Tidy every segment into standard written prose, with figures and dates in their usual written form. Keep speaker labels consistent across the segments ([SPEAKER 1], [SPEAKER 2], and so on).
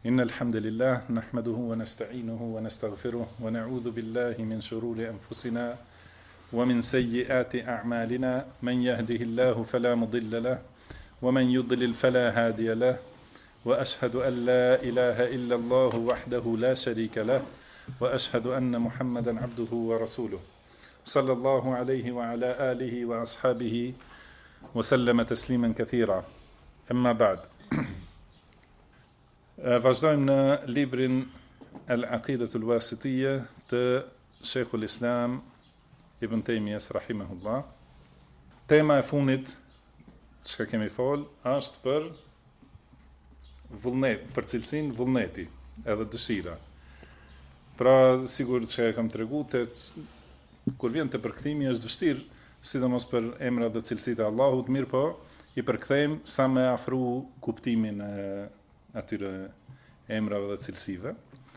[SPEAKER 1] إن الحمد لله نحمده ونستعينه ونستغفره ونعوذ بالله من شرور أنفسنا ومن سيئات أعمالنا من يهده الله فلا مضل له ومن يضلل فلا هادي له وأشهد أن لا إله إلا الله وحده لا شريك له وأشهد أن محمدا عبده ورسوله صلى الله عليه وعلى آله وأصحابه وسلم تسليما كثيرا أما بعد. Vazhdojmë në librin Al-Aqidatul Wasitiyya të Sheikhul Islam Ibn Taymiyas rahimahullah. Tema e fundit çka kemi fol është për vullnet, për cilësinë vullneti edhe dëshira. Pra sigurisht që e kam treguar kur vjen te përkthimi është vështirë, sidomos për emrat dhe cilësitë e Allahut, mirë po i përkthejmë sa më afru kuptimin e atyre emrave dhe cilësive.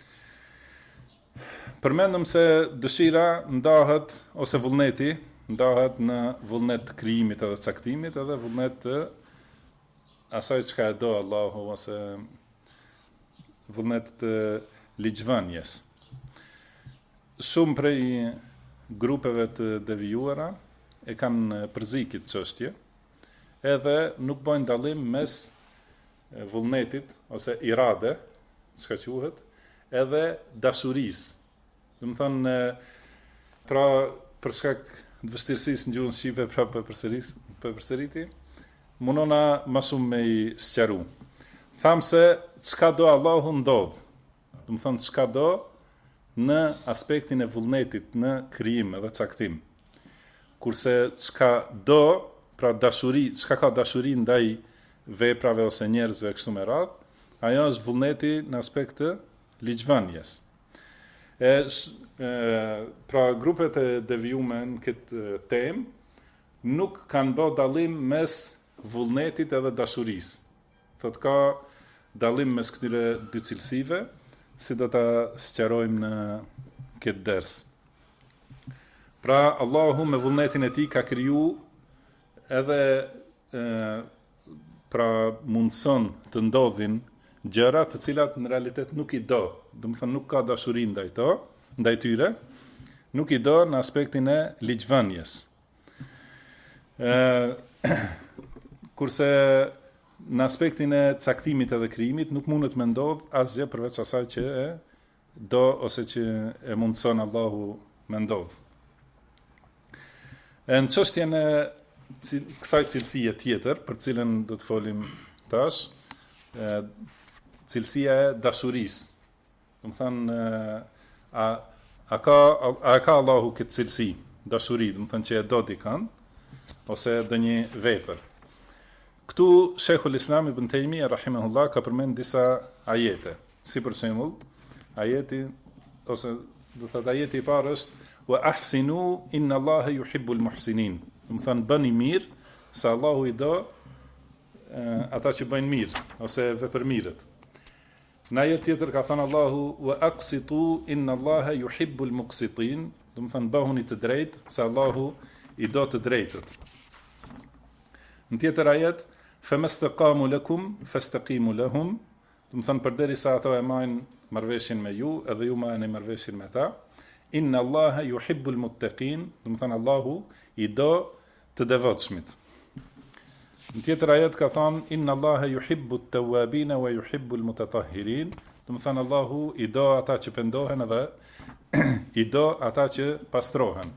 [SPEAKER 1] Përmendëm se dëshira ndahet, ose vullneti, ndahet në vullnet të krijimit edhe caktimit, edhe vullnet të asaj çka e do Allahu, ose vullnet të ligjvënies. Shumë prej grupeve të devijuara e kanë përzikit çështje, edhe nuk bojnë dallim mes vullnetit ose irade, çka quhet, edhe dashurisë. Do të thonë, pra për shkak të vështirësisë në gjuhën shqipe, pra për përsëriti, mundona më shumë me i sqaru. Tham se çka do Allahu ndodh. Do të thonë çka do në aspektin e vullnetit në krijim edhe caktim. Kurse çka do, pra dashuri, çka ka dashuri ndaj veprave ose njerëzve kështu me radhë, ajo është vullneti në aspekt të ligjvënies. Pra grupet e devijuara në këtë temë nuk kanë bërë dallim mes vullnetit edhe dashurisë. Thotë ka dallim mes këtyre dy cilësive, si do ta sqarojmë në këtë ders. Pra Allahu me vullnetin e tij ka kriju edhe pra mundson të ndodhin gjëra të cilat në realitet nuk i do. Do të thonë nuk ka dashuri ndaj tyre, nuk i do në aspektin e ligjvënies. Kurse në aspektin e caktimit edhe krijimit nuk mundet me ndodh asgjë përveç asaj që e do ose që e mundson Allahu me ndodh. Në çështjen e kësaj cilësie tjetër, për cilën do të folim tash, cilësia e dashurisë. Do të thënë, a ka Allahu këtë cilësi, dashuri, do të thënë që e do dikën, ose ndonjë vepër. Këtu Sheikhul Islam Ibn Taymiyah rahimahullah ka përmend disa ajete. Si për shembull, ajeti ose do të thotë ajeti i parë është wa ahsinu inna Allaha yuhibbul muhsinin. Do të thënë bëni mirë, se Allahu i do ata që bëjnë mirë ose vepërmirët. Në ajet tjetër ka thënë Allahu wa aqsitu inna Allaha yuhibbul muqsitin. Do të thënë bëhuni të drejtë, se Allahu i do të drejtët. Në tjetër ajet famastaqamu lakum fastaqimu lahum. Do të thënë përderisa ato e marrin marrëveshjen me ju, edhe ju marrni marrëveshjen me ta. Inna Allaha yuhibbul muttaqin. Do të thënë Allahu i do të devotshmit. Në tjetër ajet ka thënë inna Allaha yuhibbut tawwabin wa yuhibbul mutatahhirin. Do të thënë Allahu i do ata që pendohen edhe i do ata që pastrohen.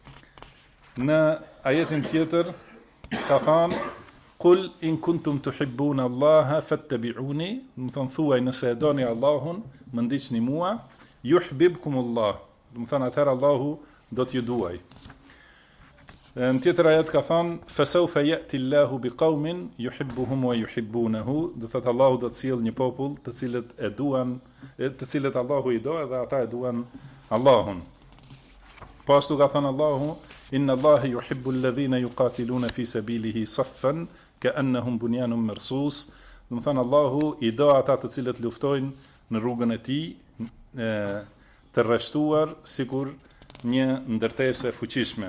[SPEAKER 1] Në ajetin tjetër ka thënë qul in kuntum tuhibbuna Allaha fattabi'uni. Do të thënë thuaj nëse e doni Allahun, më ndiqni mua, yuhibbukumullah. Do të thënë atëherë Allahu do t'ju duaj. Në tjetër ajet ka thënë fasawfa ya'ti Allahu biqaumin yuhibbuhum wa yuhibbunahu. Do thotë Allahu do të sjellë një popull të cilët e duan, të cilët Allahu i do edhe ata e duan Allahun. Po ashtu ka thënë Allahu inna Allaha yuhibbu alladhina yuqatiluna fi sabilihi saffan ka'annahum bunyanun marsus. Do thënë Allahu i do ata të cilët luftojnë në rrugën e tij të rreshtuar sikur një ndërtesë fuqishme.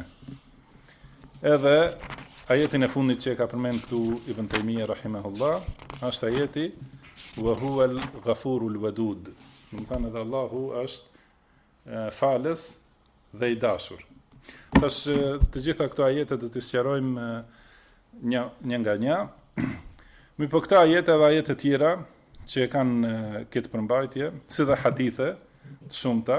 [SPEAKER 1] Edhe ajetin e fundit që e ka përmend këtu Ibn Taymiyah rahimahullah, është ajeti wa huwa al-ghafurul wadud. Do të thënë edhe Allahu është falës dhe i dashur. Tash të gjitha këto ajete do t'i sqarojmë një nga një. Mi po këta ajete dhe ajete tjera që kanë këtë përmbajtje, si dhe hadithe të shumta,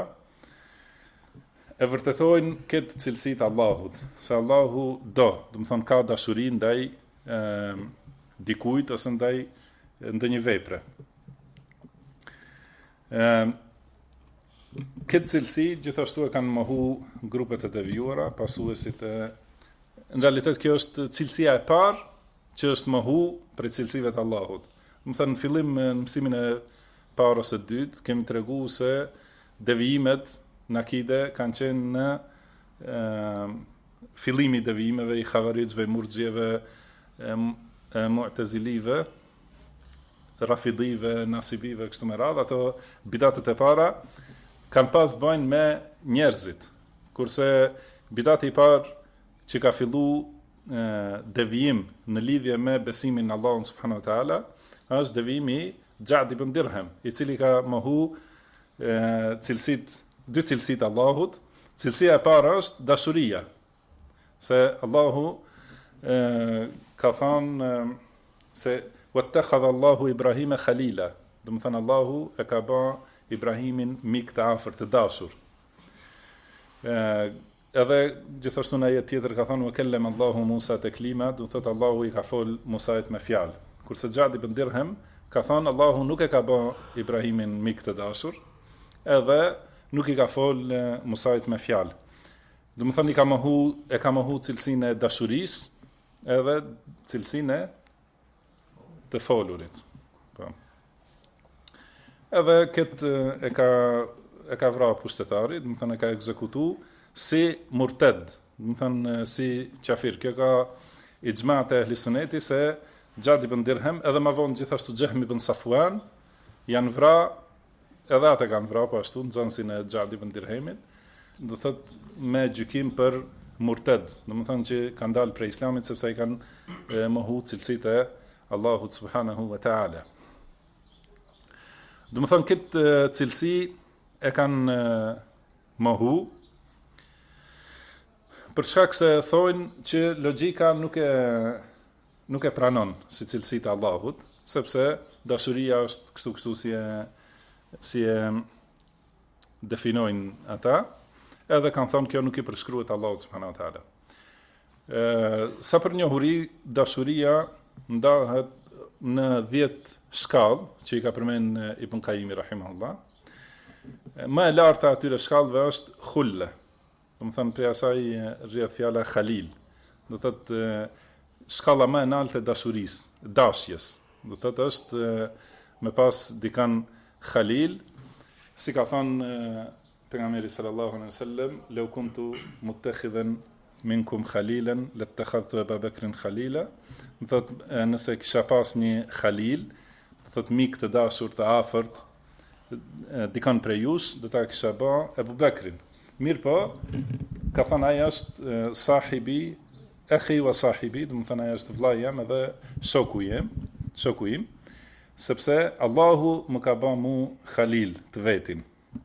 [SPEAKER 1] e vërtetojnë këtë cilësitë Allahut, se Allahu do të thonë ka dashuri ndaj dikujt ose ndaj ndonjë vepre. Këtë cilësi gjithashtu e kanë mohu grupet e devijuara, pasuesit e... Në realitet kjo është cilësia e parë që është mohu për cilësive të Allahut. Më thënë në fillim në mësimin e parë ose dytë, kemi tregu se devijimet në akide kanë qenë në fillimi devijimeve i Khawarijve, Murxhieve, Mu'tazilive, Rafidive, Nasibive, kështu me radhë. Ato bidatët e para kanë pas bëjnë me njerëzit, kurse bidati i parë që ka fillu devijim në lidhje me besimin në Allahun subhanahu wa taala është devijimi Xhad ibn Dirham, i cili ka mohu dy cilësit Allahut. Cilësia e parë është dashuria, se Allahu ka thënë se wattakhadha Allahu Ibrahima khalila, do të thënë Allahu e ka bë Ibrahimin mik të afërt të dashur. Edhe gjithashtu në ajet tjetër ka thënë wa kallama Allahu Musa taklima, do thotë Allahu i ka fol Musait me fjalë. Kurse Xhad ibn Dirham ka thënë Allahu nuk e ka bë Ibrahimin mik të dashur, edhe nuk i ka fol Musait me fjalë. Do të thënë e ka mohu cilësinë e dashurisë, edhe cilësinë të folurit. Po. Edhe këtë e ka vrarë pushtetari, do të thënë e ka ekzekutu si murted, do të thënë si qafir. Kjo ka ixhma të ehli suneti se Xhad ibn Dirham edhe më vonë gjithashtu Jahm ibn Safwan janë vrarë, edhe ata kanë vrarë po ashtu nxënësin e Xhad ibn Dirhamit, do thotë me gjykim për murted, do të thënë që kanë dalë prej islamit sepse i kanë mohu cilësitë e Allahut subhanahu wa taala. Do të thënë këtë cilësi e kanë mohu për shkak se thonë që logjika nuk e pranon si cilësi të Allahut, sepse dashuria është kështu si e definojnë ata, edhe kanë thonë kjo nuk i përshkruhet Allahut subhanahu wa taala. Sa për njohuri, dashuria ndahet në 10 shkallë që i ka përmend Ibn Qayyim rahimahullah. Më e larta atyre shkallëve është khulle. Do të thënë prej asaj rrjedh fjala khalil. Do thotë shkalla më e lartë e dashurisë, dashjes. Do thotë është me pas dikan khalil, si ka thënë pejgamberi sallallahu alaihi wasallam, "Law kuntu muttakhidhan minkum khalilan lattakhadhtu Abu Bakrin khalila." Do thotë nëse kisha pas një khalil, do thotë mik të dashur të afërt, dikan prej jush, do ta kisha bë Abu Bakrin. Mirë po, ka thënë aja është sahibi, akhi wa sahibi, do të thënë aja është vllai jam edhe shoku im, sepse Allahu më ka bë mu khalil të vetin.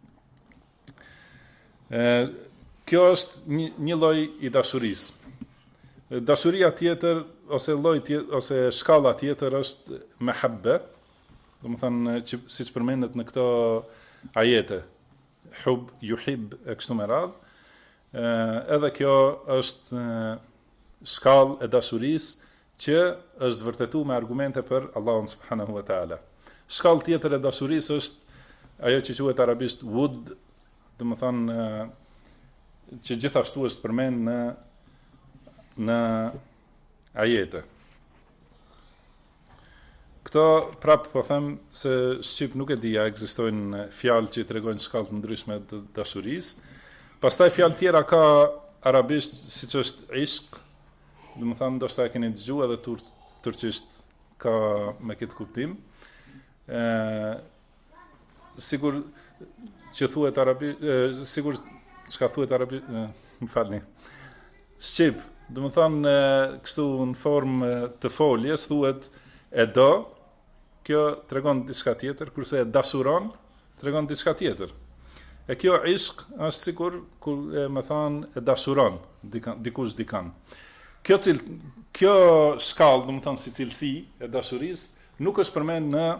[SPEAKER 1] Kjo është një lloj i dashurisë. Dashuria tjetër ose lloj tjetër ose shkalla tjetër është mahabba, do të thënë siç përmendet në këto ajete. Hub, yuhib, e kështu me radhë. Edhe kjo është shkallë e dashurisë që është vërtetuar me argumente për Allahun subhanahu wa taala. Shkallë tjetër e dashurisë është ajo që quhet arabisht wud, do të thonë që gjithashtu është përmend në ajete. Këto prapë po them se shqip nuk e dija, ekzistojnë fjalë që tregojnë shkallë të ndryshme të dashurisë. Pastaj fjalë tjera ka arabisht, siç është ishq, do të thonë ndoshta e keni dëgjuar edhe turqisht ka me këtë kuptim. Sigur që thuhet sigur çka thuhet arabisht, më falni. Shqip, do të thonë kështu në formë të foljes thuhet e do, kjo tregon diçka tjetër, kurse e dasuron tregon diçka tjetër. E kjo ishq është sikur kur më thon e dasuron dikush dikan. Kjo shkallë, do të thon si cilësi e dashurisë nuk është përmend në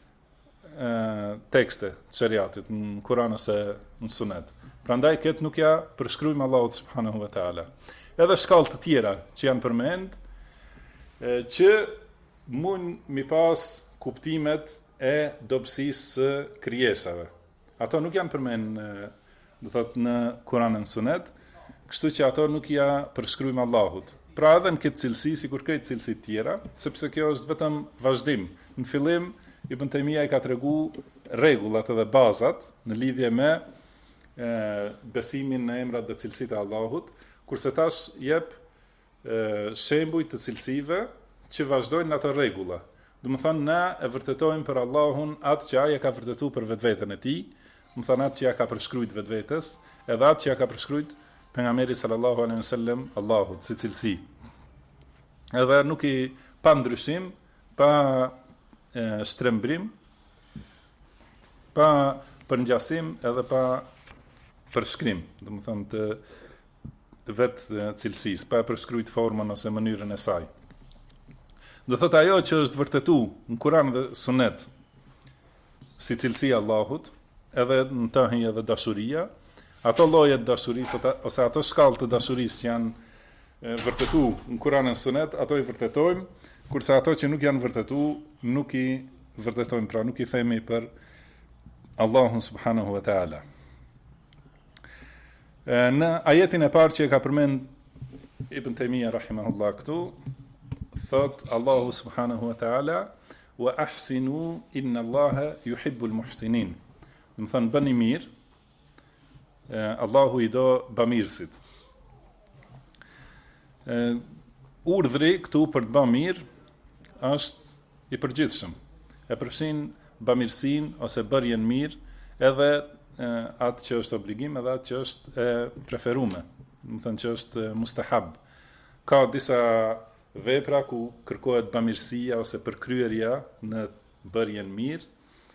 [SPEAKER 1] tekste të shariatit, në Kur'an ose në Sunet. Prandaj këtë nuk ja përshkruajmë Allahut subhanahu wa taala. Edhe shkallë të tjera që janë përmend, që mund mi pas kuptimet e dobësisë së krijesave. Ato nuk janë përmend do thot në Kur'an dhe Sunet, kështu që ato nuk ja përshkruajmë Allahut. Pra edhe në këtë cilësi, sikur këtë cilësi të tjera, sepse kjo është vetëm vazhdim. Në fillim Ibn Taymija I ka tregu rregullat edhe bazat në lidhje me besimin në emrat dhe cilësitë e Allahut, kurse tash jep shembuj të cilësive që vazhdojnë në ato rregulla. Do të thonë na e vërtetojmë për Allahun atë që ai e ka vërtetuar për vetveten e tij, do të thonë atë që ja ka përshkruajt vetvetes, edhe atë që ja ka përshkruajt pejgamberi sallallahu alaihi wasallam Allahut si cilësi. Edhe nuk I pa ndryshim, pa shtrembrim, pa përngjasim edhe pa përshkrim, do të thonë të vetë cilësisë, pa përshkruajt formën ose mënyrën e saj. Do thotë ajo që është vërtetu në Kur'an dhe Sunet si cilësi e Allahut, edhe në të hi edhe dashuria, ato lloje të dashurisë ose ato shkallë të dashurisë që janë vërtetu në Kur'an dhe Sunet, ato I vërtetojmë, kurse ato që nuk janë vërtetu, nuk I vërtetojmë, pra nuk I themi për Allahun subhanahu wa taala. Në ajetin e parë që e ka përmend Ibn Taymija rahimahullah këtu, thot Allahu subhanahu wa taala wa ahsinu inna Allaha yuhibbul muhsinin. Do të thonë bëni mirë, Allahu I do bamirësit. Urdhri këtu për të bërë mirë është I përgjithshëm. E përfshin bamirësinë ose bërjen mirë, edhe atë që është obligim, edhe atë që është e preferuar. Do të thonë që është mustahab. Ka disa vepra ku kërkohet bamirësia ose përkryerja në bërjen mirë,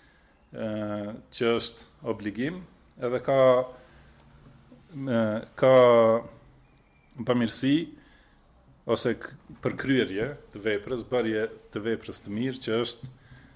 [SPEAKER 1] që është obligim, edhe ka bamirësi ose përkryerje të veprës, bërje të veprës të mirë që është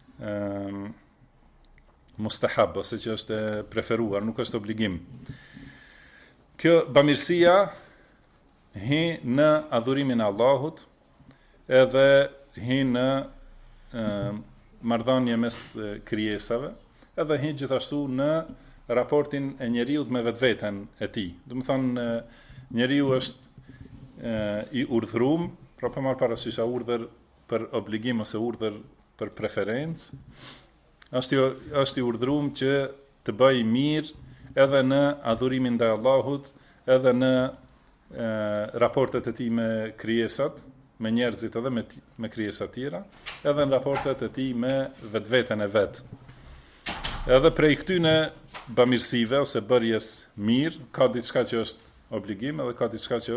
[SPEAKER 1] mustahab ose që është e preferuar, nuk është obligim. Kjo bamirësia hi në adhurimin e Allahut, edhe hi në marrëdhënie mes krijesave, edhe hi gjithashtu në raportin e njeriut me vetveten e tij. Do të thonë njeriu është I urdhëruar, pra pa marrë parasysh a urdhër për obligim ose urdhër për preferencë, është I urdhëruar që të bëjë mirë edhe në adhurimin ndaj Allahut, edhe në raportet e tij me krijesat, me njerëzit edhe me krijesa tjera, edhe në raportet e tij me vetveten e vet. Edhe prej këtyne bamirësive ose bërjes mirë, ka diçka që është obligim, edhe ka diçka që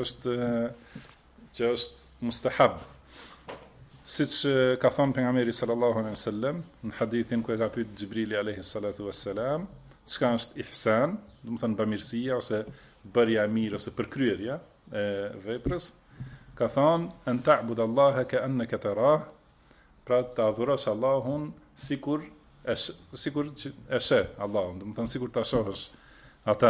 [SPEAKER 1] është mustahab. Siç ka thënë pejgamberi sallallahu alaihi wasallam në hadithin ku e ka pyetur Xhibrili alayhi salatu wassalam, çka është ihsan, do të thonë bamirësia ose bërja e mirë ose përkryerja e veprës, ka thënë an ta'budallaha ka'annaka tarah, pra të adhurosh Allahun sikur që e sheh Allahun, do të thonë sikur ta shohësh ata.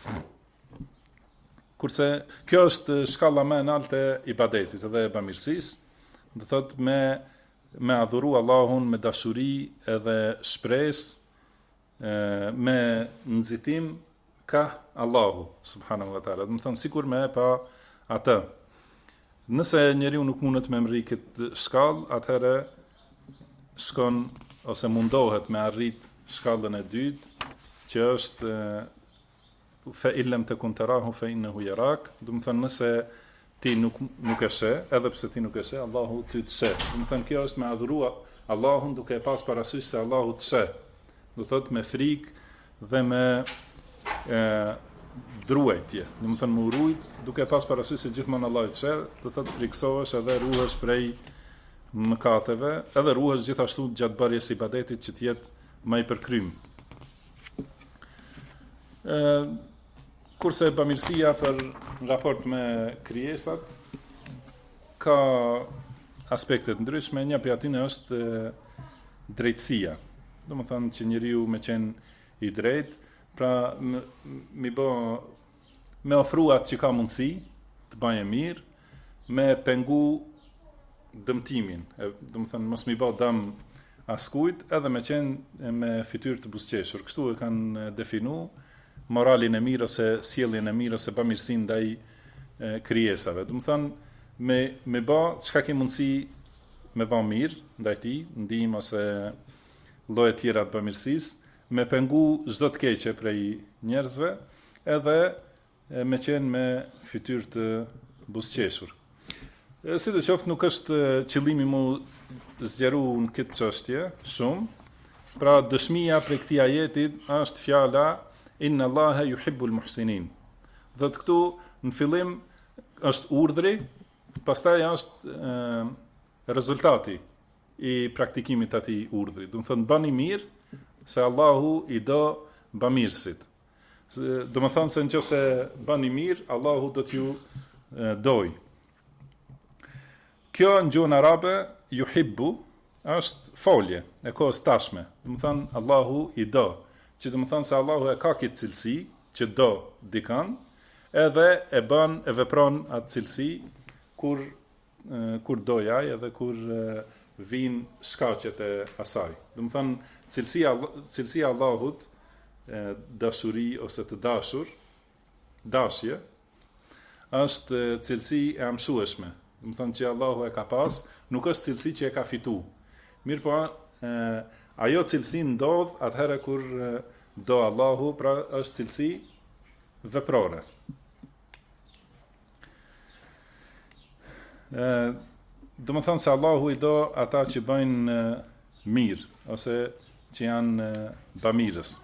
[SPEAKER 1] Kurse kjo është shkalla më e lartë e ibadetit edhe e bamirësisë, do thotë me adhuru Allahun me dashuri edhe shpresë, me nxitim ka Allahu subhanahu wa taala. Do të thonë sikur me pa atë. Nëse njeriu nuk mundet me mri këtë shkallë, atëherë shkon ose mundohet me arrit shkallën e dytë, që është fa illam takun tarahu fa innahu yarak. Do të thonë nëse ti nuk e sheh, edhe pse ti nuk e sheh, Allahu ty të sheh. Do të thonë kjo është me adhurua Allahun duke e pas parasysh se Allahu të sheh. Do thotë me frikë dhe me druajtje. Do të thonë me urujt duke pas parasysh se gjithmonë Allahu të sheh, do thotë friksohesh edhe ruhesh prej mëkateve, edhe ruhesh gjithashtu gjatë bërjes së ibadetit që të jetë më i përkrym. Kurse bamirësia për raport me krijesat ka aspekte të ndryshme, një prej atyre është drejtësia. Domethënë që njeriu me qenë i drejtë, pra me ofru atë që ka mundësi të baje mirë, me pengu dëmtimin, domethënë mos mi bë dëm askujt, edhe me qenë me fytyrë të buzëqeshur. Kështu e kanë definu moralin e mirë ose sjelljen e mirë ose bamirësinë ndaj krijesave. Domethënë me bë çka ke mundësi me bë mirë ndaj tij, ndihmë ose lloje tjera të bamirësisë, me pengu çdo të keqe prej njerëzve, edhe me qenë me fytyrë të buzëqeshur. Sidoqoftë nuk është qëllimi mu zgjeru në këtë çështje shumë, pra dëshmia prej këtij ajeti është fjala inna Allaha yuhibbul muhsinin. Dhe këtu në fillim është urdhri, pastaj është rezultati i praktikimit të atij urdhri. Do të thonë bani mirë, se Allahu i do bamirësit. Do të thonë se nëse bani mirë, Allahu do t'ju doj. Kjo në gjuhën arabe yuhibbu është folje e kohës tashme. Do të thonë Allahu i do, që do të thonë se Allahu e ka këtë cilësi që do dikan, edhe e bën e vepron atë cilësi kur dojaj edhe kur vinë shkaqet e asaj. Do të thonë cilësia e Allahut, dashuri ose të dashur, dashje, është cilësi e amshueshme. Do të thonë që Allahu e ka pas, nuk është cilësi që e ka fitu. Mirë po, ajo cilësi ndodh atëherë kur do Allahu, pra është cilësi veprore. Do të thonë se Allahu i do ata që bëjnë mirë, ose që janë bamirës.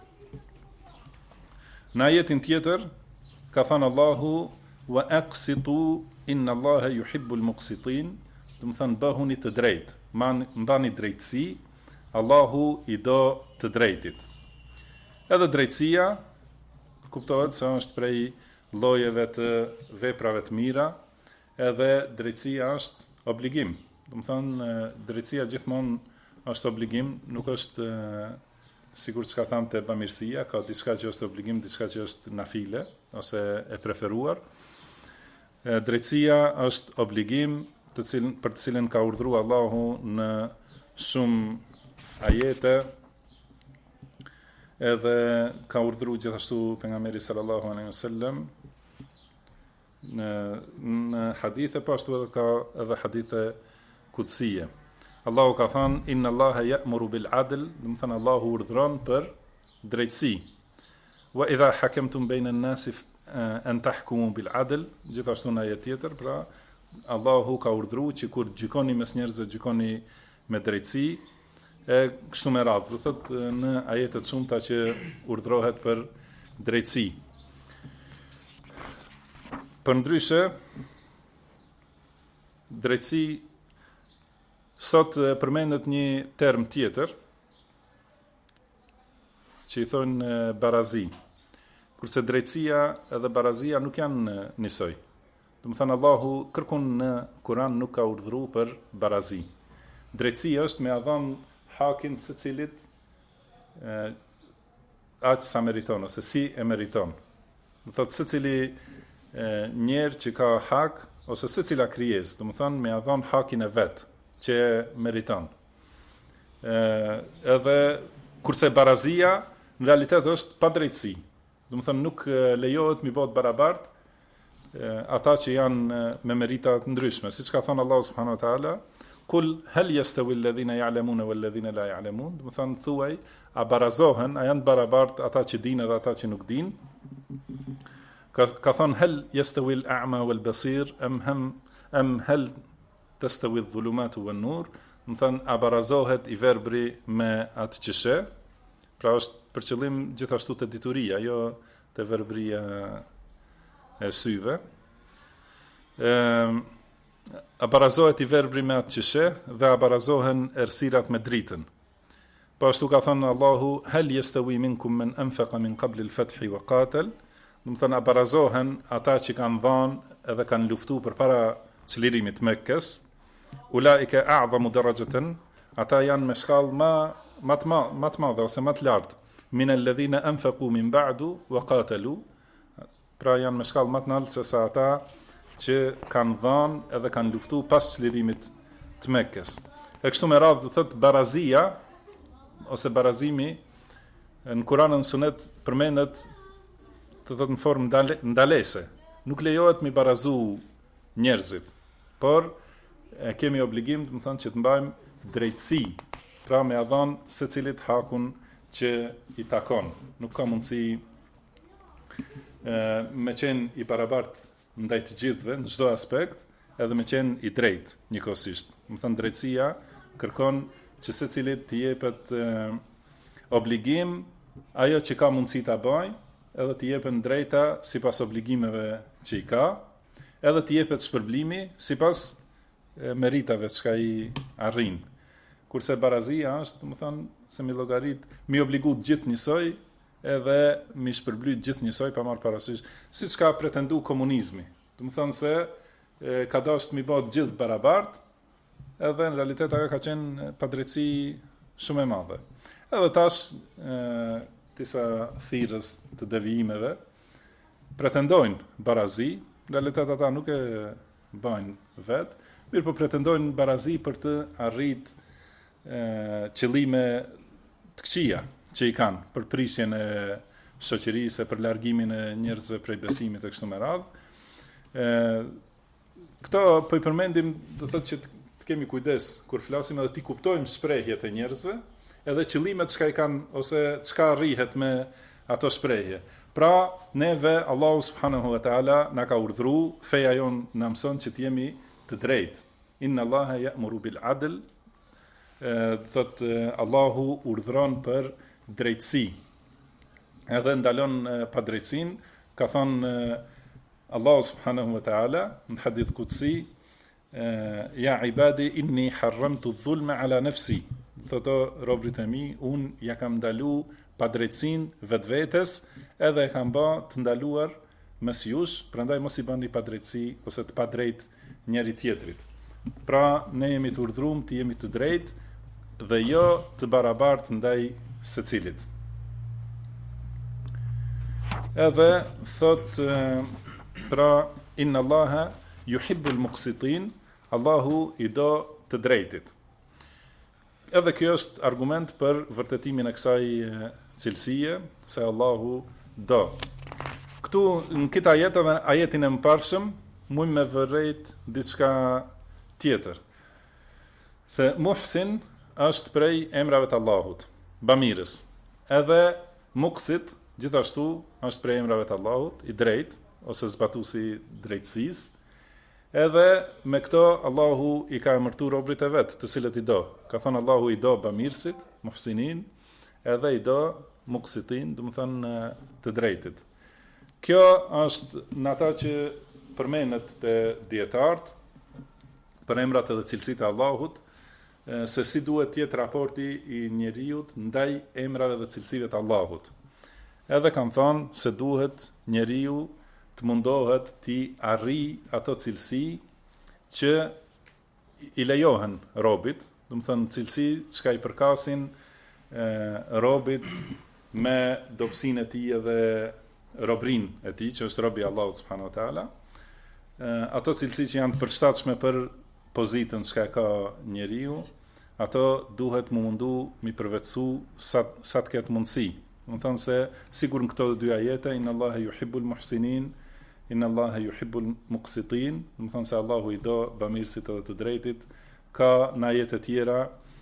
[SPEAKER 1] Në ajetin tjetër, ka thënë Allahu, wa aqsitu inna Allaha yuhibbul muqsitin, do të thonë bëhuni të drejtë, mbani drejtësi, Allahu i do të drejtit. Edhe drejtësia kuptohet se është prej llojeve të veprave të mira, edhe drejtësia është obligim. Do të thonë drejtësia gjithmonë është obligim, nuk është sikur çka thamë te bamirësia, ka diçka që është obligim, diçka që është nafile ose e preferuar. Drejtësia është obligim për të cilën ka urdhëruar Allahu në shumë ajete, edhe ka urdhëruar gjithashtu pejgamberi sallallahu alaihi wasallam në hadithe, po ashtu edhe ka edhe hadithe kutsie. Allahu ka thënë inna Allaha ya'muru bil adl, do të thënë Allahu urdhëron për drejtësi. Wa idha hakamtum bayna an-nasi an tahkumu bil adl, gjithashtu në ajet tjetër, pra Allahu ka urdhëruar që kur gjykoni mes njerëzve, gjykoni me drejtësi, e kështu me radhë. Do thotë në ajete të shumta që urdhërohet për drejtësi. Përndryshe, drejtësi sot përmendet një term tjetër që i thonë barazi. Kurse drejtësia edhe barazia nuk janë njësoj. Do të thënë Allahu kërkun në Kur'an nuk ka urdhëruar për barazi. Drejtësia është me adhon hakin secilit aq sa meriton ose si e meriton. Do thotë secili njerë që ka hak ose secila krijesë, do të thënë me adhon hakin e vet që meriton. Edhe kurse barazia në realitet është pa drejtësi. Do të thënë nuk lejohet mi bëhet barabart ata që janë me merita të ndryshme, siç ka thënë Allahu subhanahu wa taala, kul hal yastawi alladhina ya'lamuna wal ladhina la ya'lamun, do të thënë thuaj, a barazohen, a janë barabart ata që dinë dhe ata që nuk dinë? Ka thënë hal yastawi al-a'ma wal basir am hal tastawi adh-dhulumatu wan nur, do të thënë a barazohet i verbri me atë që sheh? Pra është për qëllim gjithashtu të dituria, jo të verbria e syve. barazohet I verbri me atë që sheh dhe barazohen errësirat me dritën. Po ashtu ka thënë Allahu, hal yastawi minkum man anfaqa min qabli al-fathi wa qatal, do të thonë barazohen ata që kanë dhënë edhe kanë luftuar përpara çlirimit të Mekkës, ulaika a'zamu darajatan, ata janë me shkallë më të madhe ose më të lartë, min alladhina anfaqu min ba'du wa qatalu, pra janë me shkallë më të lartë se sa ata që kanë dhënë edhe kanë luftuar pas çlirimit të Mekkës. E kështu me radhë do thotë barazia ose barazimi në Kur'an dhe Sunet përmendet të thotë në formë ndalese. Nuk lejohet mi barazu njerëzit, por kemi obligim të më thonë që të mbajmë drejtësi, pra me adhan secilit hakun që I takon. Nuk ka mundësi me qenë I barabartë ndaj të gjithëve në çdo aspekt, edhe me qenë I drejtë njëkohësisht. Më thonë drejtësia kërkon që secilit të jepet obligim ajo që ka mundësi ta bëjë, edhe të jepen drejta sipas obligimeve që I ka, edhe të jepet shpërblimi sipas meritave që I arrin. Kurse barazia është, do të thonë, se mi llogarit, mi obligu të gjithë njësoj, edhe mi shpërblyt gjithë njësoj pa marrë parasysh, siç ka pretendu komunizmi. Do të thonë se ka dashur mi bëhet gjithë barabart, edhe në realitet ajo ka qenë padrejtësi shumë e madhe. Edhe tash disa thirrës të devijimeve pretendojnë barazi, në realitet ata nuk e bëjnë vetë, mirë po pretendojnë barazi për të arrit qëllime të këqija që I kanë, për prishjen e shoqërisë, për largimin e njerëzve prej besimit e kështu me radhë. Këto po I përmendim, do thotë që të kemi kujdes kur flasim edhe ti kuptojmë shprehjet e njerëzve, edhe qëllimet çka I kanë ose çka arrihet me ato shprehje. Pra, neve Allahu subhanahu wa taala na ka urdhëruar, feja jon na mëson që të jemi të drejtë. Inna Allaha ya'muru bil 'adl, thot Allahu urdhëron për drejtësi. Edhe ndalon pa drejtësinë, ka thënë Allahu subhanahu wa taala në hadith qudsi, ja ibadi inni harramtu adh-dhulma ala nafsi. Thotë robrit e mi, unë ja kam ndalu pa drejtësinë vetvetes, edhe e kam bë të ndaluar mes jush, prandaj mos I bëni pa drejtësi ose të pa drejt njëri tjetrit. Pra, ne jemi të urdhëruar të jemi të drejtë dhe jo të barabartë ndaj secilit. Edhe thot pra inna Allaha yuhibbul muqsitin, Allahu I do të drejtit. Edhe kjo është argument për vërtetimin e kësaj cilësie, se Allahu do. Këtu në këtë ajet edhe ajetin e mëparshëm mund me vërejt diçka tjetër. Se muhsin është prej emrave të Allahut, bamirës. Edhe muqsit gjithashtu është prej emrave të Allahut, I drejt ose zbatuesi drejtësisë. Edhe me këto Allahu I ka emërtuar robrit e vet, të cilët I do. Ka thënë Allahu I do bamirësit, muhsinin, edhe I do muqsitin, do të thënë të drejtit. Kjo është në ata që përmendet te dietarët për emrat edhe cilësitë e Allahut, se si duhet të jetë raporti I njeriut ndaj emrave dhe cilësive të Allahut. Edhe kanë thënë se duhet njeriu të mundohet të arri ato cilësi që I lejohen robit, do të thënë cilësi që I përkasin robit me dobësinë e tij edhe robrinë e tij, që është robi I Allahut subhanahu wa taala. Ato cilësi që janë të përshtatshme për pozitën që ka njeriu, ato duhet mu mundu mi përvetësu sa të ketë mundësi. Do të thënë se sigur në këto dy ajete, inna Allaha yuhibbul muhsinin, inna Allaha yuhibbul muqsitin, do të thonë se Allahu I do bamirësit edhe të drejtit. Ka në ajete tjera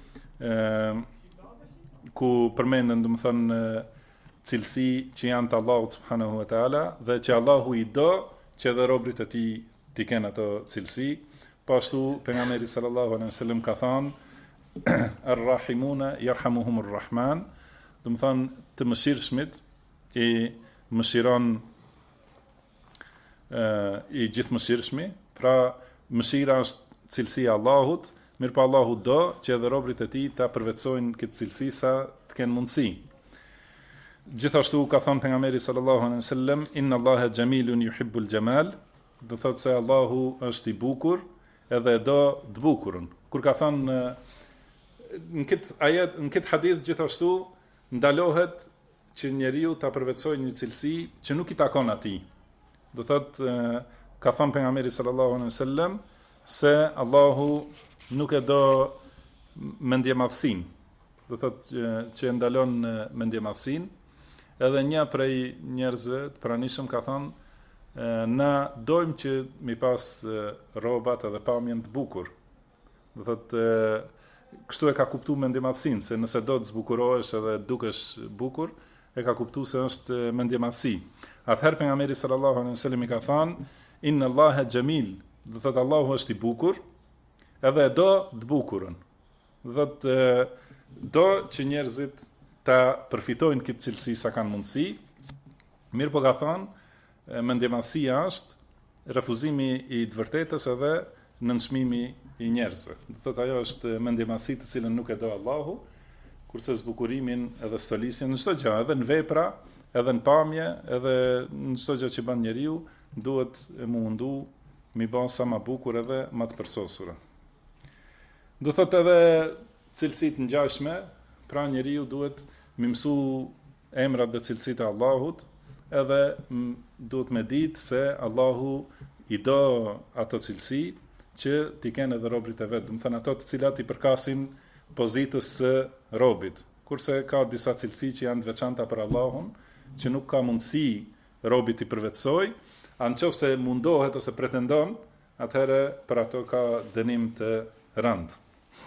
[SPEAKER 1] ku përmenden, do të thonë, cilësi që janë të Allahut subhanahu wa taala dhe që Allahu I do që edhe robrit e tij të kenë ato cilësi. Po ashtu pejgamberi sallallahu alaihi wasallam ka thënë ar-rahimuna yarhamuhumur rahman, do të thonë të mëshirshmit I mëshiron I gjithë mëshirshmi, pra mëshira është cilësia e Allahut, mirë pa Allahu do që edhe robrit e tij ta përvetsojnë këtë cilësi sa të kenë mundësi. Gjithashtu ka thënë pejgamberi sallallahu alaihi wasallam, inna Allaha jamilun yuhibbul jamal, do thotë se Allahu është i bukur edhe do të bukurën. Kur ka thënë në këtë hadith gjithashtu ndalohet që njeriu ta përvetsojë një cilësi që nuk i takon atij. Do thotë ka thënë pejgamberi sallallahu alaihi wasallam se Allahu nuk e do mendjemadhsinë. Do thotë që ndalon mendjemadhsinë. Edhe një prej njerëzve të pranishëm ka thënë na dojmë që mi pas rrobat edhe pamjen të bukur. Do thotë kështu e ka kuptuar mendjemadhsinë, se nëse do të zbukurohesh edhe dukesh bukur, e ka kuptuar se është mendjemadhsi. Atëherë pejgamberi sallallahu alaihi wasallam i ka thënë inna Allaha jamil, do thotë Allahu është i bukur, edhe do të bukurën. Do thotë do që njerëzit ta përfitojnë këtë cilësi sa kanë mundësi. Mirë po ka thënë mendjemadhësia është refuzimi i të vërtetës edhe nënçmimi i njerëzve. Do thotë ajo është mendjemadhësi të cilën nuk e do Allahu, kurse zbukurimin edhe stolisjen në çdo gjë, edhe në vepra, edhe në pamje, edhe në çdo gjë që bën njeriu, duhet e mundu mi bën sa më bukur edhe më të përsosura. Do thotë edhe cilësitë ngjashme, pra njeriu duhet mi mësu emrat dhe cilësitë e Allahut, edhe duhet me ditë se Allahu i do ato cilësi që t'i kenë edhe robrit e vetë, do të thënë ato të cilat i përkasin pozitës së robit, kurse ka disa cilësi që janë të veçanta për Allahun, që nuk ka mundësi robit i përvetsoj, anëse mundohet ose pretendon, atëherë për ato ka dënim të rëndë.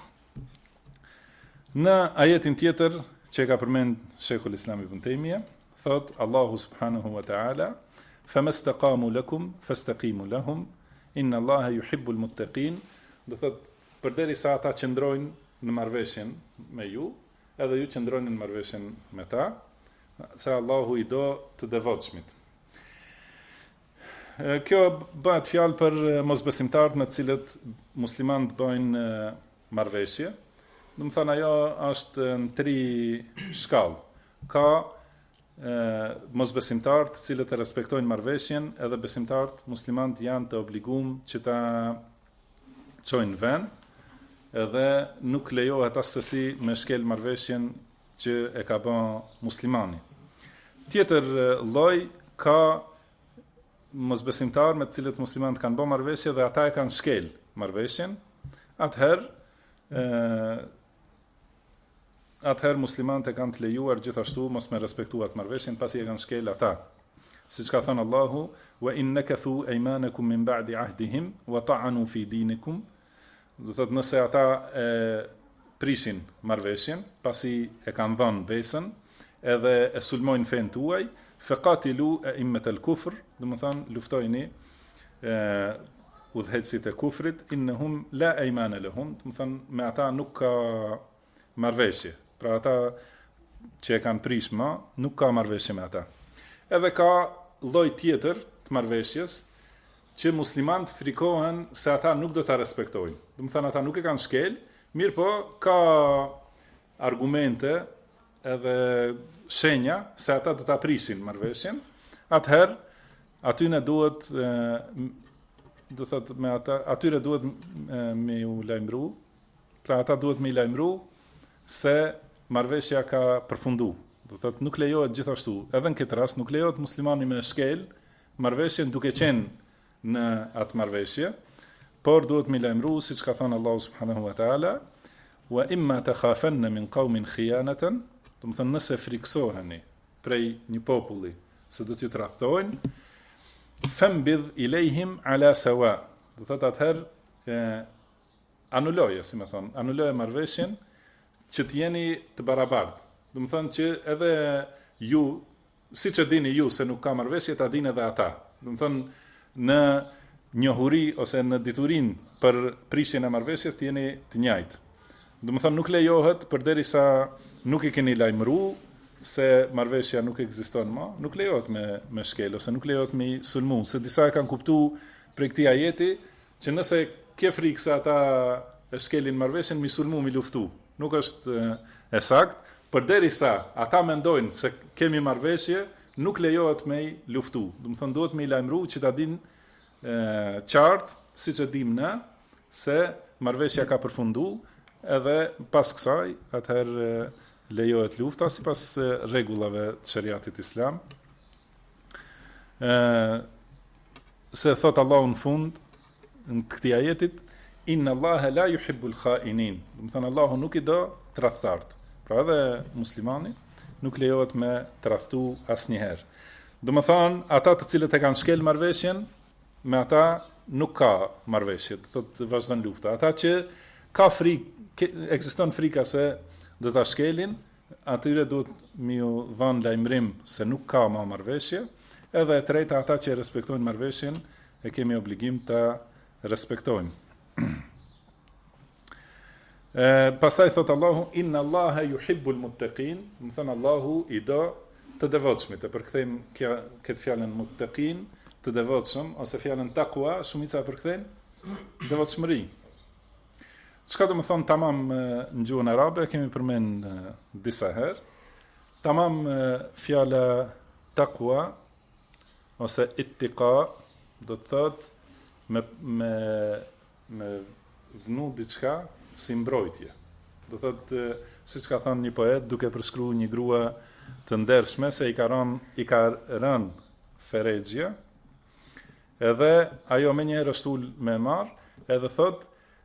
[SPEAKER 1] Në ajetin tjetër që ka përmend Sheikhul Islam Ibn Taymija, thot Allahu subhanahu wa ta'ala, famastaqamu lakum fastaqimu lahum, inna Allaha yuhibbul muttaqin, do thot përderisa ata qëndrojnë në marrëveshjen me ju, edhe ju qëndroni në marrëveshjen me ta, se Allahu i do të devotshmit. Kjo bëhet fjalë për mosbesimtarët me të cilët muslimanët bëjnë marrëveshje. Do të thënë ajo është në 3 shkallë. Ka mosbesimtarë të cilët e respektojnë marrëveshjen, edhe besimtarët muslimanët janë të obliguar që ta çojnë vend, edhe nuk lejohet asesi me shkel marrëveshjen që e ka bën muslimani. Tjetër lloj ka mosbesimtarë me të cilët muslimanët kanë bën marrëveshje dhe ata e kanë shkel marrëveshjen. Atëherë muslimanët e kanë të lejuar gjithashtu mos me respektu atë marrëveshjen pasi e kanë shkel ata. Siç ka thënë Allahu, wa in nakathu aymanakum min ba'di ahdihim wa ta'anu fi dinikum. Do thotë nëse ata e prishin marrëveshjen pasi e kanë dhënë besën edhe e sulmojnë fen tuaj, faqatilu a'immat al-kufr, do të thonë luftojini udhëheqësit e kufrit, innahum la aymana lahum, do të thonë me ata nuk ka marrëveshje. Pra ata që e kanë prishma, nuk ka marrëveshje me ata. Edhe ka lloj tjetër të marrëveshjes që muslimanët frikohen se ata nuk do ta respektojnë. Do të thënë ata nuk e kanë shkel, mirë po ka argumente edhe shenja se ata do ta prishin marrëveshjen. Atëherë atyne duhet do thotë me ata atyre duhet me u lajmëru. Pra ata duhet me i lajmëru se marrëveshja ka përfundu. Do thotë nuk lejohet gjithashtu. Edhe në këtë rast nuk lejohet muslimani me shkel marrëveshjen duke qenë në atë marrëveshje, por duhet me lajmëru siç ka thënë Allahu subhanahu wa taala, wa imma takhafanna min qaumin khiyanatan, do të thonë nëse friksoheni prej një populli se do t'ju tradhtojnë, fambidh ilejhim ala sawa. Do thotë atëherë anuloje, si më thon, anuloje marrëveshjen që të jeni të barabartë. Do të thonë që edhe ju, siç e dini ju se nuk ka marrëveshje, ta dinë edhe ata. Do të thonë në njohuri ose në diturinë për prishjen e marrëveshjes të jeni të njëjtë. Do të thonë nuk lejohet përderisa nuk i keni lajmëruar se marrëveshja nuk ekziston më, nuk lejohet me shkel ose nuk lejohet me sulmu, se disa e kanë kuptuar prej këtij ajeti që nëse ke frikë se ata e shkelin marrëveshjen mi sulmu mi luftu. Nuk është e sakt, përderisa ata mendojnë se kemi marrëveshje, nuk lejohet me i luftu. Do të thonë duhet me i lajmëru që ta dinë qartë, siç e dim ne, se marrëveshja ka përfundu, edhe pas kësaj atëherë lejohet lufta sipas rregullave të shariatit islam. Se thot Allahu në fund në këtij ajetit, inna Allaha la yuhibbul kha'inin. Do të thonë Allahu nuk i do tradhtarët. Pra edhe muslimani nuk lejohet me tradhtu asnjëherë. Do të thonë ata të cilët e kanë shkel marrëveshjen, me ata nuk ka marrëveshje, do thotë vazhdon lufta. Ata që ka frikë, ekziston frika se do ta shkelin, atyre duhet miu dhënë lajmërim se nuk ka më marrëveshje. Edhe e treta, ata që respektojnë marrëveshjen, e kemi obligim të respektojmë. Pastaj thot Allahu, inna Allaha yuhibbul muttaqin, më thënë Allahu i do të devotshmit. E përkthejmë këtë fjalën muttaqin, të devotshëm, ose fjalën taqwa, shumica e përkthejnë devotshmëri. Çka do të thonë tamam në gjuhën arabe, kemi përmend disa herë. Tamam fjala taqwa ose ittiqa do të thot me vënu diçka si mbrojtje. Do thot siç ka thënë një poet, duke përshkruar një grua të ndershme se i ka rënë ferexhja, edhe ajo më njëherë është ul me marr, edhe thot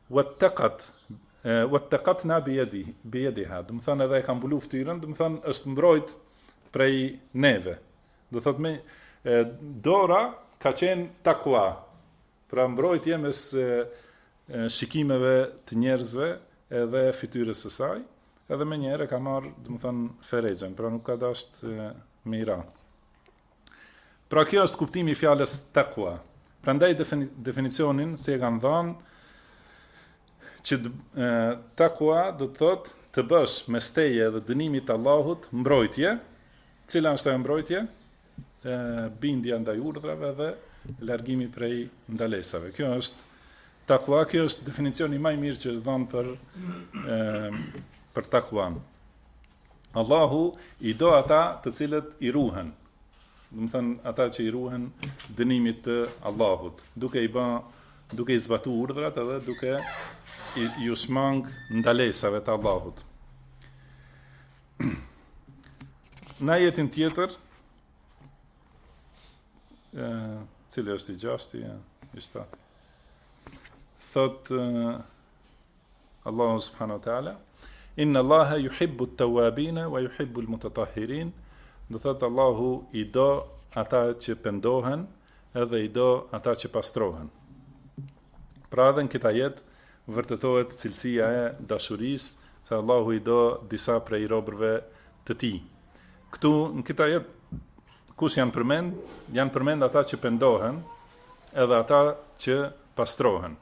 [SPEAKER 1] wattaqatna bi yadiha. Do të thonë edhe e ka mbulu fytyrën, do të thonë është mbrojt prej neve. Do thot me dora ka qenë takua, pra mbrojtje mes shikimeve të njerëzve edhe fytyrës së saj, edhe me njerë ka marrë, do të thonë, ferexhen, pra nuk ka dasht me i ra. Pra kjo është kuptimi i fjalës takua. Prandaj definicionin se e kanë dhënë që takua do të thotë të bësh mes teje dhe dënimit të Allahut mbrojtje. Cila është ajo mbrojtje? Bindja ndaj urdhrave dhe largimi prej ndalesave. Kjo është takua, kjo është definicioni më i mirë që është dhënë për takuan. Allahu i do ata të cilët i ruhen. Do të thënë ata që i ruhen dënimit të Allahut, duke i zbatuar urdhrat edhe duke i usmang ndalesave të Allahut. Në ajetin tjetër, cili është i 6, i 7. Thot Allahu subhanahu wa taala, inna Allaha yuhibbu at-tawwabin wa yuhibbu al-mutatahhirin. Do thot Allahu i do ata që pendohen edhe i do ata që pastrohen. Pra edhe në këtë ajet vërtetohet cilësia e dashurisë, se Allahu i do disa prej robërve të tij. Këtu në këtë ajet kush janë përmend? Janë përmend ata që pendohen edhe ata që pastrohen.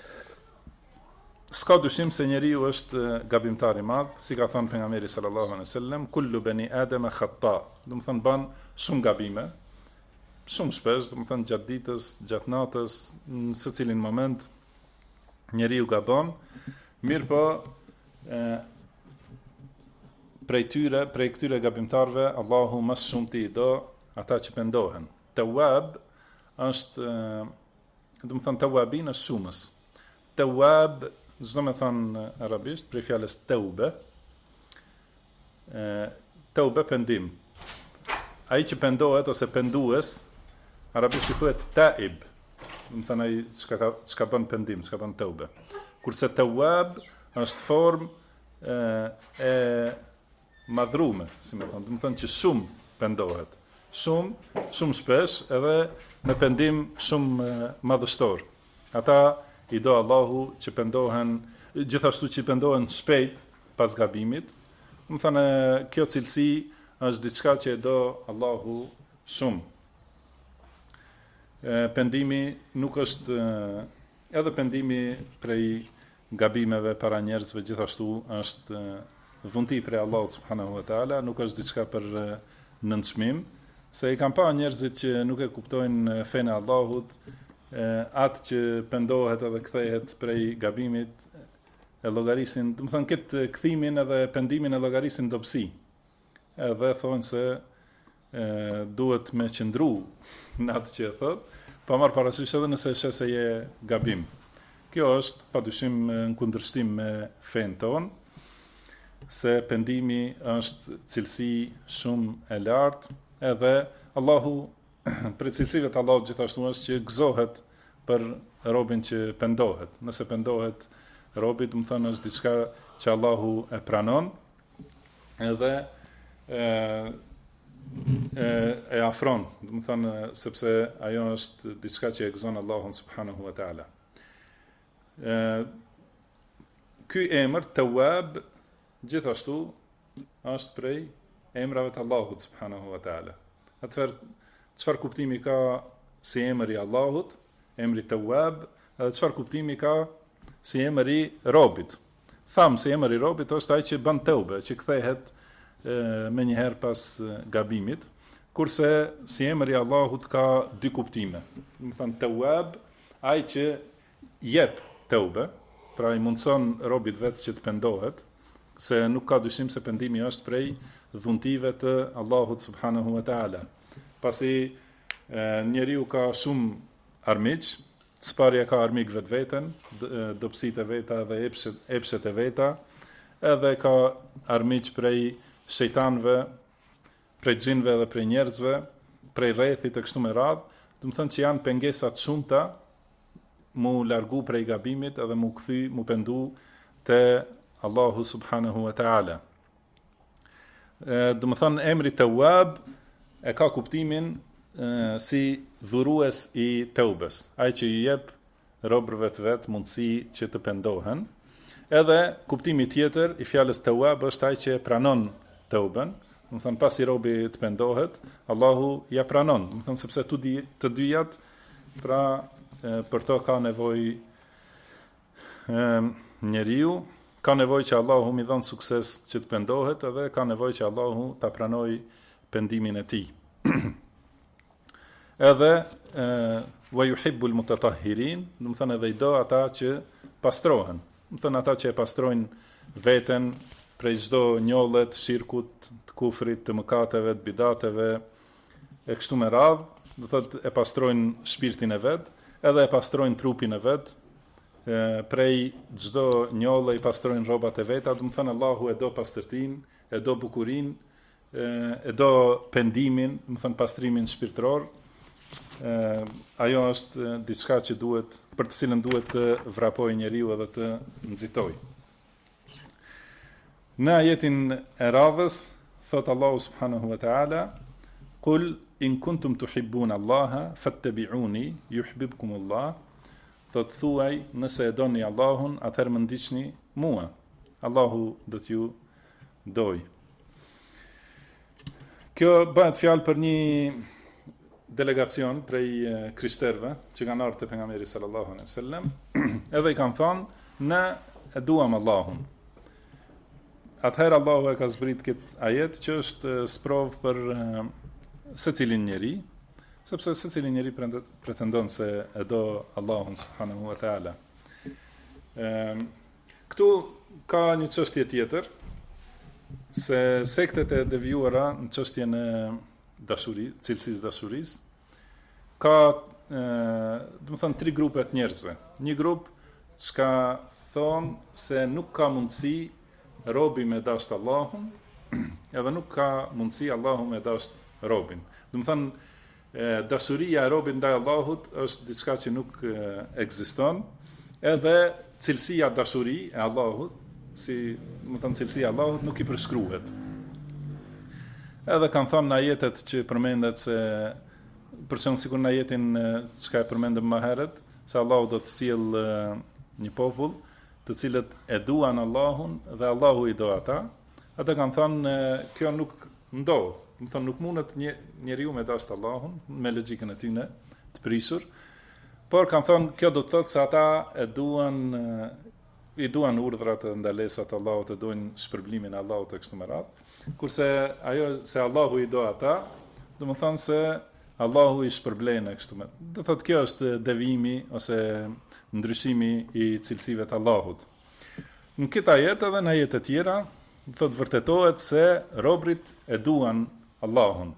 [SPEAKER 1] S'ka dyshim se njeriu është gabimtar i madh, si ka thënë pejgamberi sallallahu alaihi wasallam, kullu bani adam khata. Do të thonë ban shumë gabime, shumë shpesh, do të thonë gjatë ditës, gjatë natës, në secilin moment njeriu gabon, mirë po prej këtyre gabimtarve Allahu më shumë ti do ata që pendohen. Tawwab është, do të thonë tawwabin është shumës. Tawwab, çdo më thon arabisht prej fjalës taube. Taube pendim. Ai që pendohet ose pendues, arabisht i thuhet taib. Do të thonë ai çka bën pendim, çka bën taube. Kurse tawwab është formë e madhrume, si më thonë, do të thonë që shumë pendohet. Shumë shpesh edhe me pendim shumë madhështor. Ata i do Allahu që pendohen, gjithashtu që pendohen shpejt pas gabimit. Do të thonë kjo cilësi është diçka që e do Allahu shumë. Pendimi nuk është edhe pendimi prej gabimeve para njerëzve gjithashtu është dhunti prej Allahut subhanahu wa taala, nuk është diçka për nënçmim, se i kanë pa njerëzit që nuk e kuptojnë fenë e Allahut, atë që pendohet edhe kthehet prej gabimit e llogarisin, do të thonë këtë kthimin edhe pendimin e llogarisin dobësi. Edhe thonë se duhet me qëndru në atë që e thot, pa marrë parasysh edhe nëse është se je gabim. Kjo është padyshim në kundërshtim me fen ton, se pendimi është cilësi shumë e lartë, edhe Allahu për cilësive të Allahut gjithashtu është që gëzohet për robin që pendohet. Nëse pendohet robi, do të thonë është diçka që Allahu e pranon, edhe e afron, do të thonë sepse ajo është diçka që e gëzon Allahun subhanahu wa taala. Ky emër Tawwab gjithashtu është prej emrave të Allahut subhanahu wa taala. Atëherë çfarë kuptimi ka si emri i Allahut, emri Tawwab, edhe çfarë kuptimi ka si emri i robit? Tham se emri i robit është ai që bën teube, që kthehet me njëherë pas gabimit, kurse si emri i Allahut ka dy kuptime. Do të thënë Tawwab, ai që jep teube, pra i mundson robit vetë që të pendohet, se nuk ka dyshim se pendimi është prej dhuntive të Allahut subhanahu wa taala. Pasi njeriu ka shumë armiq, sparja ka armik vetveten, dobësitë e veta dhe epshet e veta, edhe ka armiq prej shejtanëve, prej xhinëve dhe prej njerëzve, prej rrethit e kështu me radhë, do të thënë që janë pengesa të shumta mu largu prej gabimit edhe mu kthy, mu pendu te Allahu subhanahu wa taala. Do të thënë emri Tawwab e ka kuptimin si dhurues i teubes, ai që i jep robërve të vet mundësi që të pendohen. Edhe kuptimi tjetër i fjalës Tawwab është ai që e pranon teuben, do të thënë pasi robi të pendohet, Allahu ja pranon, do të thënë sepse të dyjat, pra për to ka nevojë njeriu, ka nevojë që Allahu mi dhon sukses që të pendohet, edhe ka nevojë që Allahu ta pranojë pendimin e tij. Edhe wa yuhibbul mutatahhirin, do të thënë edhe i do ata që pastrohen. Do të thënë ata që e pastrojnë veten prej çdo njolle të shirkut, të kufrit, të mëkateve, të bidateve, e kështu me radhë, do thotë e pastrojnë shpirtin e vet, edhe e pastrojnë trupin e vet, prej çdo njolle i pastrojnë rrobat e veta, do të thënë Allahu e do pastërtinë, e do bukurinë, e do pendimin, do të thënë pastrimin shpirtëror. Ajo është diçka që duhet, për të cilën duhet të vrapojë njeriu edhe të nxitoj. Në ajetin e radhës thot Allahu subhanahu wa taala: "Qul in kuntum tuhibbuna Allaha fattabi'uni yuhibbukumullah." Thot thuaj, nëse e doni Allahun, atëherë më ndiqni mua. Allahu do t'ju doj. Kjo bëhet fjalë për një delegacion prej krishterëve që kanë ardhur te pejgamberi sallallahu alaihi wasallam, edhe i kanë thënë, "Ne e duam Allahun." Atëherë Allahu e ka zbrit këtë ajet që është sprov për secilin njeri, sepse secili njeri pretendon se e do Allahun subhanahu wa taala. Këtu ka një çështje tjetër, se sektet e devijuara në çështjen e cilësisë dashurisë, ka do të thënë tri grupe të njerëzve. Një grup që thonë se nuk ka mundësi robi me dasht Allahun, edhe nuk ka mundësi Allahu me dasht robin. Do të thënë dashuria e robit ndaj Allahut është diçka që nuk ekziston, edhe cilësia dashuri e Allahut, do të thënë cilësia e Allahut nuk i përshkruhet. Edhe kanë thënë në ajetet që përmendet se, për shembull sikur në ajetin çka e përmendëm më herët, se Allahu do të sjellë një popull të cilët e duan Allahun dhe Allahu i do ata, ata kanë thënë kjo nuk ndodh. Do të thonë nuk mundet njeriu me dashur Allahun me logjikën e tyre të prishur, por kanë thënë kjo do të thotë se ata i duan urdhrat e ndalesat e Allahut, e duan shpërblimin e Allahut e kështu me radhë. Kurse ajo se Allahu i do ata, do të thonë se Allahu i shpërblejnë kështu me. Do thotë kjo është devijimi ose ndryshimi i cilësive të Allahut. Në këtë ajet edhe në ajete tjera, do thotë vërtetohet se robrit e duan Allahun.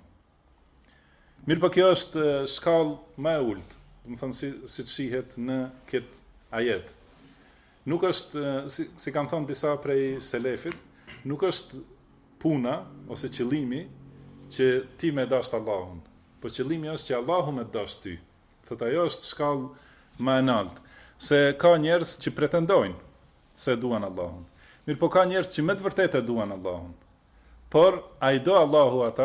[SPEAKER 1] Mirë po kjo është shkallë më e ulët, do të thonë si shihet në këtë ajet. Nuk është, si kanë thonë disa prej selefit, nuk është puna ose qëllimi që ti me dash Allahun. Po qëllimi është që Allahu me dash ty. Thot ajo është shkallë më e lartë, se ka njerëz që pretendojnë se duan Allahun. Mirë po ka njerëz që me të vërtetë duan Allahun. Por ai do Allahu ata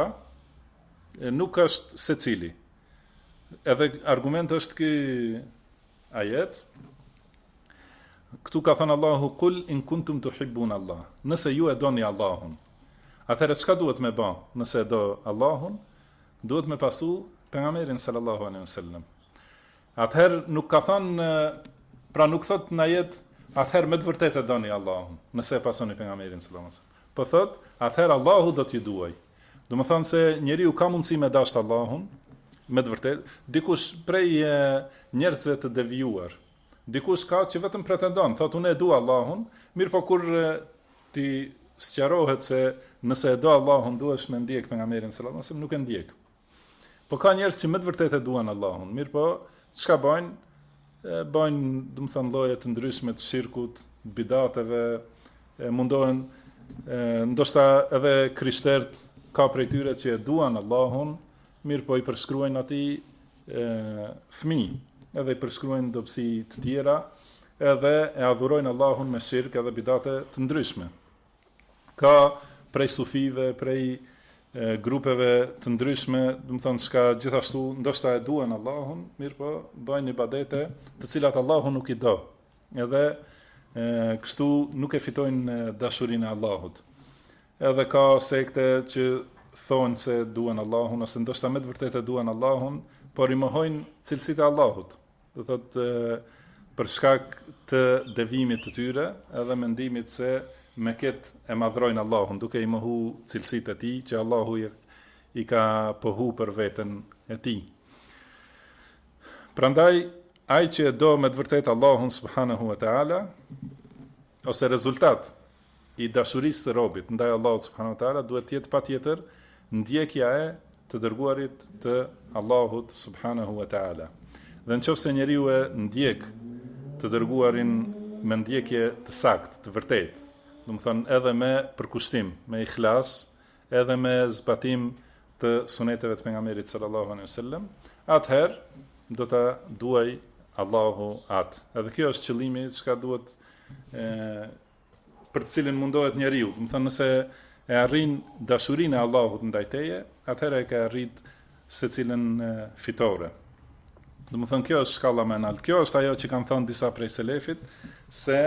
[SPEAKER 1] nuk është secili. Edhe argument është ky ajet. Këtu ka thënë Allahu kul in kuntum tuhibbun Allah. Nëse ju e doni Allahun, atëherë çka duhet me bë? Nëse do Allahun, duhet me pasu pejgamberin sallallahu alaihi wasallam. Atëherë nuk ka thënë, pra nuk thot në ajet, atëherë me të vërtetë e doni Allahun, nëse e pasoni pejgamberin sallallahu alaihi wasallam. Po thot, atëherë Allahu do t'ju duaj. Do të thonë se njeriu ka mundësi me dash Allahun, me të vërtetë, dikush prej njerëzve të devijuar. Dikush ka që vetëm pretendon, thot unë e dua Allahun, mirë po kur ti sqarohet se nëse e do Allahun duhesh me ndjek pejgamberin sallallahu alaihi wasallam, nuk e ndjek. Po ka njerëz që me të vërtetë duan Allahun, mirë po çka bëjnë? Bëjnë, do të thënë, lloje të ndryshme të shirkut, bidateve, mundohen, ndoshta edhe krishterët ka prej tyre që e duan Allahun, mirë po i përshkruajnë atij fëmijë, edhe i përshkruajnë dobësi të tjera, edhe e adhurojnë Allahun me shirk edhe bidate të ndryshme. Ka prej sufive, prej grupeve të ndryshme, do të thonë çka gjithashtu ndoshta e duan Allahun, mirë po bëjnë ibadete të cilat Allahu nuk i do. Edhe kështu nuk e fitojnë dashurinë e Allahut. Edhe ka sekte që thonë se duan Allahun ose ndoshta me të vërtetë duan Allahun, por i mohojnë cilësitë e Allahut. Do thotë për shkak të devimit të tyre, edhe mendimit se me këtë e madhrojnë Allahun, duke i mohu cilësitë e tij që Allahu i ka pohu për veten e tij. Prandaj, ai që do me të vërtetë Allahun subhanahu wa taala, ose rezultat i dashurisë së robit ndaj Allahut subhanahu wa taala, duhet të jetë patjetër ndjekja e të dërguarit të Allahut subhanahu wa taala. Dhe nëse njeriu e ndjek të dërguarin me ndjekje të saktë, të vërtetë, do të thonë edhe me përkushtim, me ikhlas, edhe me zbatim të suneteve të pejgamberit sallallahu alaihi wasallam, atëherë do ta duaj Allahu atë. Edhe kjo është qëllimi çka duhet për të cilin mundohet njeriu. Do të thonë nëse e arrin dashurinë e Allahut ndaj teje, atëherë e ka arrit secilën fitore. Do të thonë kjo është shkalla më e lartë. Kjo është ajo që kanë thënë disa prej selefit se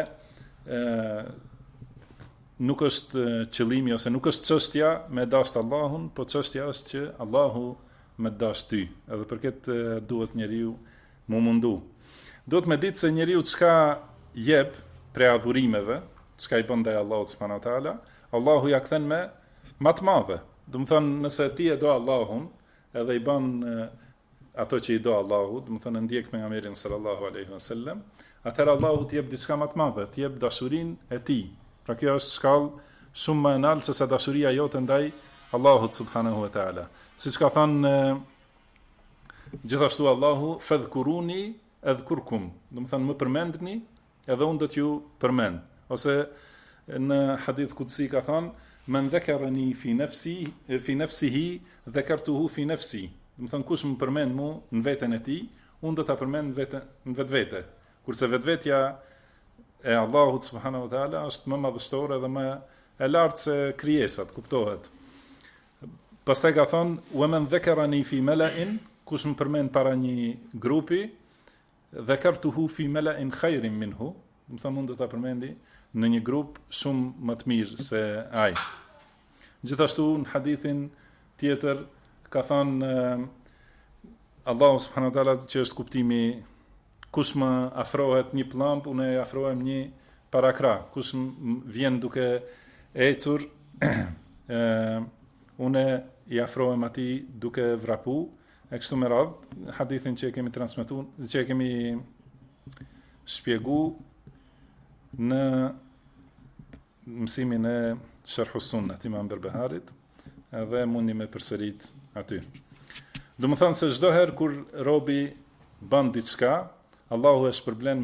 [SPEAKER 1] nuk është qëllimi ose nuk është çështja me dash Allahun, po çështja është që Allahu me dash ty. Edhe për këtë duhet njeriu mu mundu. Duhet me ditë se njeriu çka jep prej adhurimeve, çka i bën ndaj Allahut subhanahu wa taala, Allahu ja kthen me më të madhe. Do të thonë nëse ti e do Allahun, edhe i bën ato që i do Allahu, do të thonë ndjek pejgamberin sallallahu alaihi wasallam, atëherë Allahu t'i jep diçka më të madhe, t'i jep dashurinë e tij. Pra kjo është shkallë shumë më e lartë se sa dashuria jote ndaj Allahut subhanahu wa taala. Siç ka thënë gjithashtu Allahu, fadhkuruni adhkurkum. Do të thonë më përmendni, edhe unë do t'ju përmend. Ose në hadith qudsi ka thënë, men dhakarani fi nafsihi dhakartuhu fi nafsi. Do të thonë kush më përmend mua në veten e tij, unë do ta përmend në vetvete. Kurse vetvetja e Allahut subhanahu wa taala është më madhështore dhe më e lartë se krijesat, kuptohet. Pastaj ka thonë, wa man dhakarani fi mala'in, kush më përmend para një grupi, dhakartuhu fi mala'in khairin minhu, do të thonë unë do ta përmendi në një grup shumë më të mirë se ai. Gjithashtu në hadithin tjetër ka thënë Allahu subhanahu wa taala, që është kuptimi kush më afrohet një pllump, unë e afrohem një parakra. Kush vjen duke ecur, unë i afrohem atij duke vrapu, e kështu me radhë, hadithin që e kemi transmetuar, që e kemi shpjegu në mësimin e Sharhus Sunnah të Imam Berbeharit, edhe mundi me përsërit aty. Do më thënë se çdo herë kur robi bën diçka, Allahu e shpërblen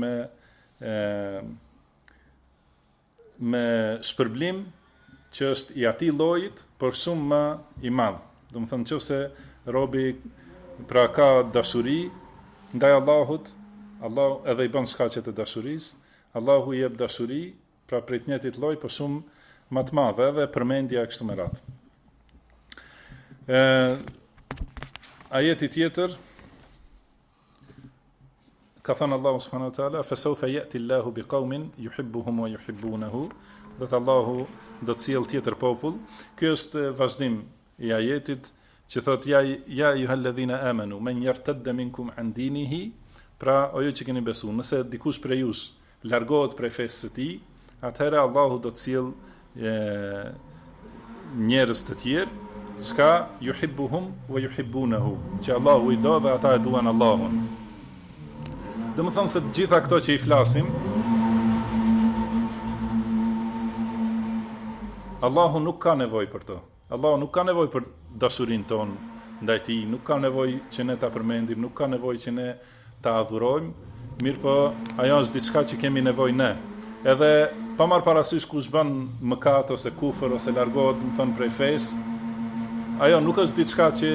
[SPEAKER 1] me shpërblim që është i atij llojit, por shumë më i madh. Do më thënë nëse robi pra ka dashuri ndaj Allahut, Allahu edhe i bën shkaqe të dashurisë, Allahu i jep dashuri pra prej të njëjtit lloj, por shumë më të madhe dhe përmendja kështu me radhë. Ajeti tjetër ka thënë Allahu subhanahu wa taala fasawfa ya'ti Allahu biqaumin yuhibbuhum wa yuhibbunahu, do të Allahu do të sjell tjetër popull. Ky është vazhdim i ajetit që thot ja ayyuhalladhina amanu man yartadda minkum an dinihi, pra o ju që keni besuar, nëse dikush prej jush largohet prej fesë së tij, atëherë Allahu do të sjell njerëz të tjerë, çka yuhibbuhum wa yuhibbunahu, që Allahu i do dhe ata e duan Allahun. Dhe më thënë se të gjitha këto që i flasim, Allahu nuk ka nevoj për to. Allahu nuk ka nevoj për dashurin ton ndaj tij, nuk ka nevoj që ne ta përmendim, nuk ka nevoj që ne ta adhurojmë, mirë po ajo është diçka që kemi nevoj ne. Edhe pa marrë parasysh kush bën mëkat ose kufër ose largohet, më thënë, prej fesë, ajo nuk është diçka që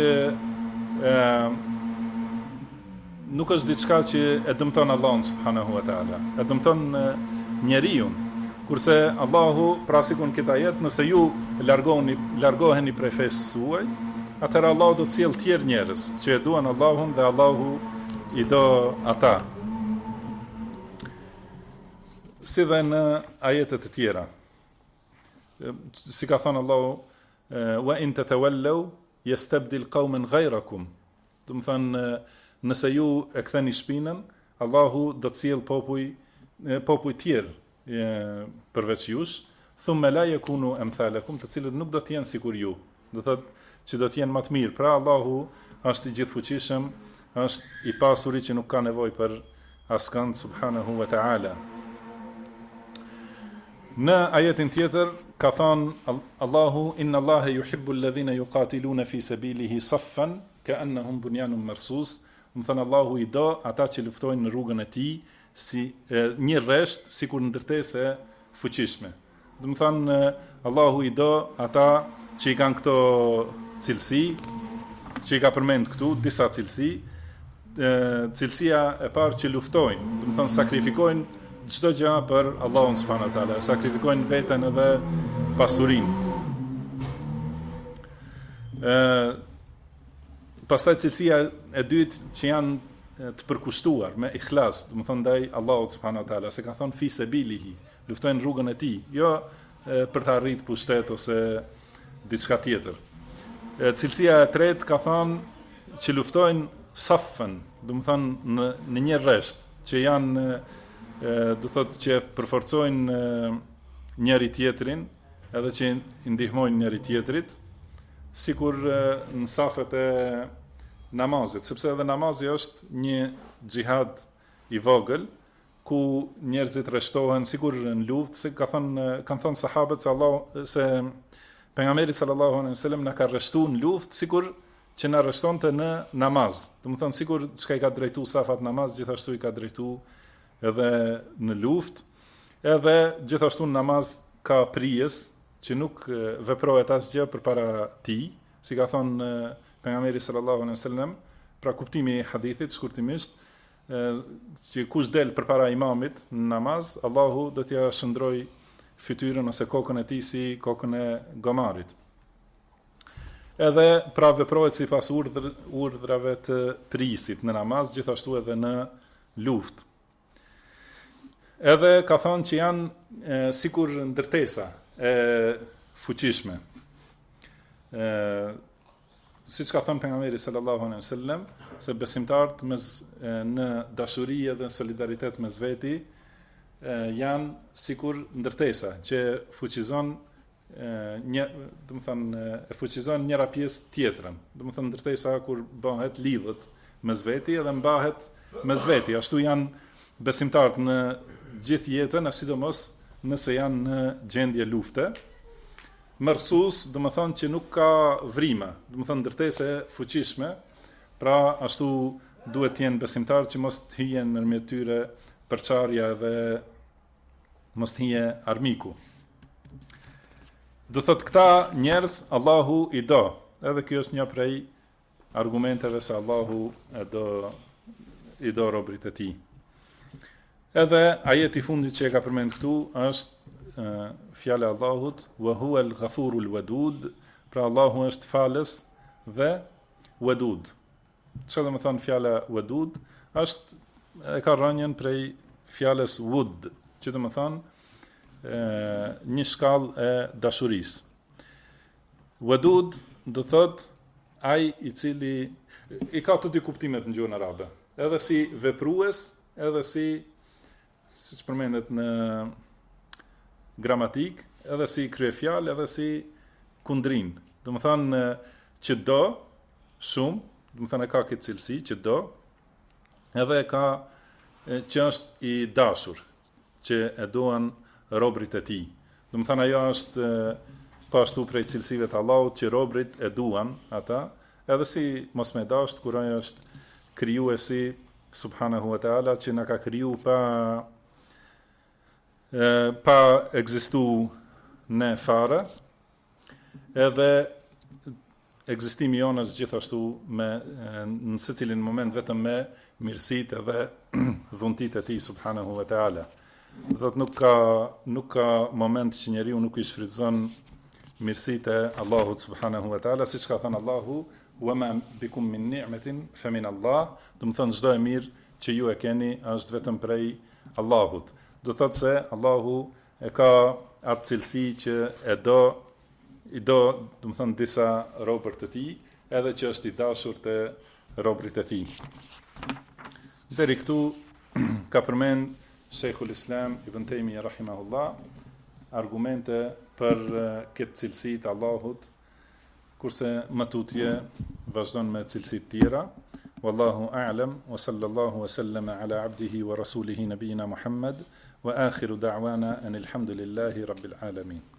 [SPEAKER 1] nuk është diçka që e dëmton Allahun subhanahu wa taala, e dëmton njeriu. Kurse Allahu, pra sikun këtë ajet, nëse ju largoheni prej fesë suaj, atëherë Allahu do të sjell tjerë njerëz që e duan Allahun dhe Allahu i do ata. Si dhe në ajetet të tjera. Si ka thënë Allahu, wa in tatawallaw yastabdil qauman ghayrakum. Do të thënë, nëse ju e ktheni shpinën, Allahu do të sjell popuj tjerë përveç jush, thumma la yakunu amthalakum, të cilët nuk do të jenë sikur ju. Do thotë që do të jenë më të mirë. Pra Allahu është i gjithfuqishëm, është i pasuri që nuk ka nevojë për askënd subhanahu wa ta'ala. Në ajetin tjetër ka thënë Allahu inna Allaha yuhibbu alladhina yuqatiluna fi sabilihi saffan ka'annahum bunyanun marsus. Më thënë Allahu i do ata që luftojnë në rrugën e tij si një rresht sikur ndërtesë fuqishme. Do të thënë Allahu i do ata që i kanë këto cilësi, që i ka përmend këtu disa cilësi. Cilësia e parë që luftojnë, do të thënë sakrifikojnë çdo gjë për Allahun subhanahu wa taala, sakrifikojnë veten edhe pasurinë. Pastaj cilësia e dytë që janë të përkushtuar me ikhlas, do të thonë ndaj Allahut subhanahu wa taala, se ka thonë fi sabilihi, luftojnë rrugën e tij, jo për të arritur pushtet ose diçka tjetër. Cilësia e tretë ka thonë që luftojnë saffen, do të thonë në një rresht, që janë do thotë që përforcojnë njëri tjetrin, edhe që i ndihmojnë njëri tjetrit, sikur në safet e namazit, sepse edhe namazi është një xhihad i vogël, ku njerëzit rreshtohen sikur në luftë, se kanë thënë sahabët se pejgamberi sallallahu alaihi wasallam na ka rreshtuar në luftë sikur që na rreshtonte në namaz. Do të thonë sikur çka i ka drejtuar safat namaz, gjithashtu i ka drejtuar edhe në luftë, edhe gjithashtu në namaz ka prijes që nuk veprohet asgjë përpara tij, si ka thënë pejgamberi sallallahu alaihi wasallam, pra kuptimi i hadithit shkurtimisht, që kush del përpara imamit në namaz, Allahu do t'ia shndroj fytyrën ose kokën e tij si kokën e gomarit. Edhe pra veprohet sipas urdhrave të prisit në namaz, gjithashtu edhe në luftë. Edhe ka thonë që janë sikur ndërtesa e fuqishme. Siç ka thënë pejgamberi sallallahu alaihi wasallam, se besimtarët në dashuri dhe solidaritet mes veti janë sikur ndërtesa që fuqizon do të thënë e fuqizon njëra pjesë tjetrën. Do të thënë ndërtesa kur bëhet lidhet mes veti edhe mbahet mes veti. Ashtu janë besimtarët në gjithë jetën, sidomos nëse janë në gjendje lufte. Mërsus, do të thënë që nuk ka vrime, do të thënë ndërtese fuqishme, pra ashtu duhet të jenë besimtarë që mos të hijen ndërmjet tyre përçarja dhe mos të hije armiku. Do thot këta njerëz Allahu i do. Edhe kjo është një prej argumenteve se Allahu i do robrit e tij. Edhe ajeti i fundit që e ka përmend këtu është fjala e Allahut wa huwa al-ghafurul wadud, pra Allahu është falës dhe wadud. Çfarë do të thonë fjala wadud? Është e ka rënien prej fjalës wud, që do të thonë një shkallë e dashurisë. Wadud do thot ai i cili i ka të dy kuptimet në gjuhën arabe, edhe si veprues, edhe siç përmendet në gramatik, edhe si kryefjalë, edhe si kundrin. Do të thonë që do shumë, do të thonë ka këtë cilësi që do, edhe ka që është i dashur, që e duan robrit e tij. Do të thënë ajo është po ashtu prej cilësive të Allahut që robrit e duan ata, edhe si mos me dasht kur ai është krijuesi subhanahu wa taala që na ka kriju pa ekzistu në fare, edhe ekzistimi jonë është gjithashtu në secilin moment vetëm me mirësitë edhe dhuntitë e tij subhanahu wa taala. Thot nuk ka moment që njeriu nuk i shfrytëzon mirësitë e Allahut subhanahu wa taala, siç ka thënë Allahu, wa ma bikum min ni'matin fa min Allah, do të thonë çdo e mirë që ju e keni është vetëm prej Allahut. Do thotë se Allahu e ka atë cilësi që i do të thonë disa robër të tij, edhe që është i dashur te robrit e tij. Deri këtu ka përmend Sheikhul Islam Ibn Taymiyyah rahimahullah argumente për këtë cilësi të Allahut, kurse më tutje vazhdon me cilësi të tjera. Wallahu a'lam wa sallallahu wa sallama ala abdihi wa rasulihi nabiyina Muhammad wa akhiru da'wana anil hamdulillahi rabbil alamin.